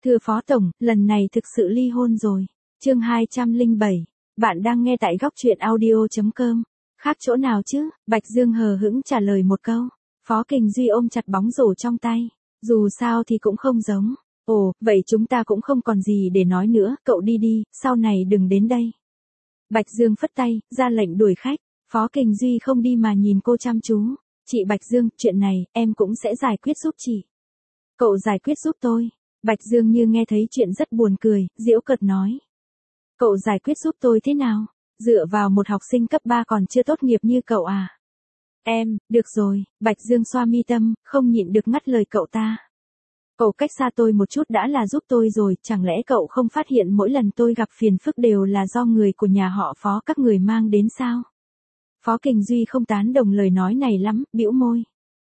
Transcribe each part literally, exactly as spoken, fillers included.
Thưa Phó Tổng, lần này thực sự ly hôn rồi. Chương hai trăm lẻ bảy. Bạn đang nghe tại góc truyện audio chấm com. Khác chỗ nào chứ? Bạch Dương hờ hững trả lời một câu. Phó Kình Duy ôm chặt bóng rổ trong tay. Dù sao thì cũng không giống. Ồ, vậy chúng ta cũng không còn gì để nói nữa, cậu đi đi, sau này đừng đến đây. Bạch Dương phất tay, ra lệnh đuổi khách. Phó Kình Duy không đi mà nhìn cô chăm chú. Chị Bạch Dương, chuyện này, em cũng sẽ giải quyết giúp chị. Cậu giải quyết giúp tôi. Bạch Dương như nghe thấy chuyện rất buồn cười, giễu cợt nói. Cậu giải quyết giúp tôi thế nào? Dựa vào một học sinh cấp ba còn chưa tốt nghiệp như cậu à? Em, được rồi, Bạch Dương xoa mi tâm, không nhịn được ngắt lời cậu ta. Cậu cách xa tôi một chút đã là giúp tôi rồi, chẳng lẽ cậu không phát hiện mỗi lần tôi gặp phiền phức đều là do người của nhà họ Phó các người mang đến sao? Phó Kình Duy không tán đồng lời nói này lắm, bĩu môi.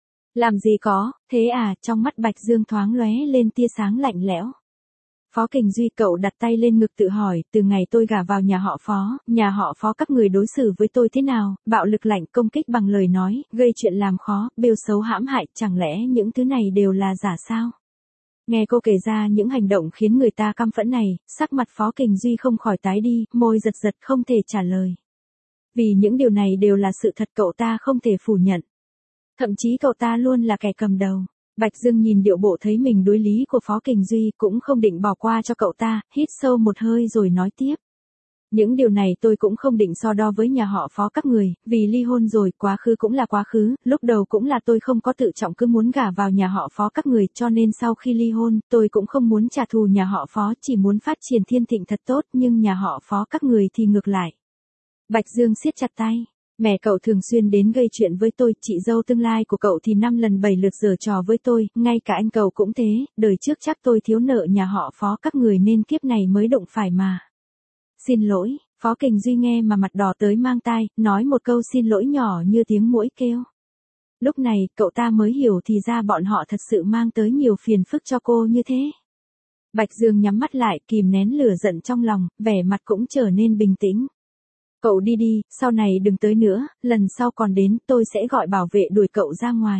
Làm gì có, thế à, trong mắt Bạch Dương thoáng lóe lên tia sáng lạnh lẽo. Phó Kình Duy, cậu đặt tay lên ngực tự hỏi, từ ngày tôi gả vào nhà họ Phó, nhà họ Phó các người đối xử với tôi thế nào, bạo lực lạnh, công kích bằng lời nói, gây chuyện làm khó, bêu xấu hãm hại, chẳng lẽ những thứ này đều là giả sao? Nghe cô kể ra những hành động khiến người ta căm phẫn này, sắc mặt Phó Kình Duy không khỏi tái đi, môi giật giật không thể trả lời. Vì những điều này đều là sự thật, cậu ta không thể phủ nhận. Thậm chí cậu ta luôn là kẻ cầm đầu. Bạch Dương nhìn điệu bộ thấy mình đối lý của Phó Kình Duy cũng không định bỏ qua cho cậu ta, hít sâu một hơi rồi nói tiếp. Những điều này tôi cũng không định so đo với nhà họ Phó các người, vì ly hôn rồi, quá khứ cũng là quá khứ, lúc đầu cũng là tôi không có tự trọng cứ muốn gả vào nhà họ Phó các người, cho nên sau khi ly hôn, tôi cũng không muốn trả thù nhà họ Phó, chỉ muốn phát triển Thiên Thịnh thật tốt, nhưng nhà họ Phó các người thì ngược lại. Bạch Dương siết chặt tay. Mẹ cậu thường xuyên đến gây chuyện với tôi, chị dâu tương lai của cậu thì năm lần bảy lượt giở trò với tôi, ngay cả anh cậu cũng thế, đời trước chắc tôi thiếu nợ nhà họ Phó các người nên kiếp này mới đụng phải mà. Xin lỗi, Phó Kình Duy nghe mà mặt đỏ tới mang tai, nói một câu xin lỗi nhỏ như tiếng muỗi kêu. Lúc này, cậu ta mới hiểu thì ra bọn họ thật sự mang tới nhiều phiền phức cho cô như thế. Bạch Dương nhắm mắt lại, kìm nén lửa giận trong lòng, vẻ mặt cũng trở nên bình tĩnh. Cậu đi đi, sau này đừng tới nữa, lần sau còn đến tôi sẽ gọi bảo vệ đuổi cậu ra ngoài.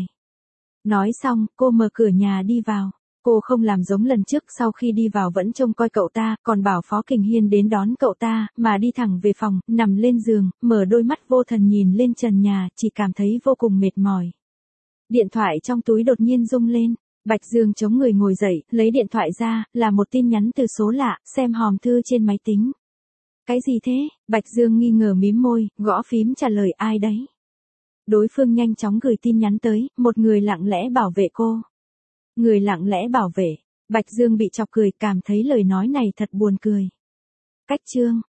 Nói xong, cô mở cửa nhà đi vào. Cô không làm giống lần trước, sau khi đi vào vẫn trông coi cậu ta, còn bảo Phó Kình Hiên đến đón cậu ta, mà đi thẳng về phòng, nằm lên giường, mở đôi mắt vô thần nhìn lên trần nhà, chỉ cảm thấy vô cùng mệt mỏi. Điện thoại trong túi đột nhiên rung lên. Bạch Dương chống người ngồi dậy, lấy điện thoại ra, là một tin nhắn từ số lạ, xem hòm thư trên máy tính. Cái gì thế? Bạch Dương nghi ngờ mím môi, gõ phím trả lời ai đấy. Đối phương nhanh chóng gửi tin nhắn tới, một người lặng lẽ bảo vệ cô. Người lặng lẽ bảo vệ. Bạch Dương bị chọc cười, cảm thấy lời nói này thật buồn cười. Cách chương.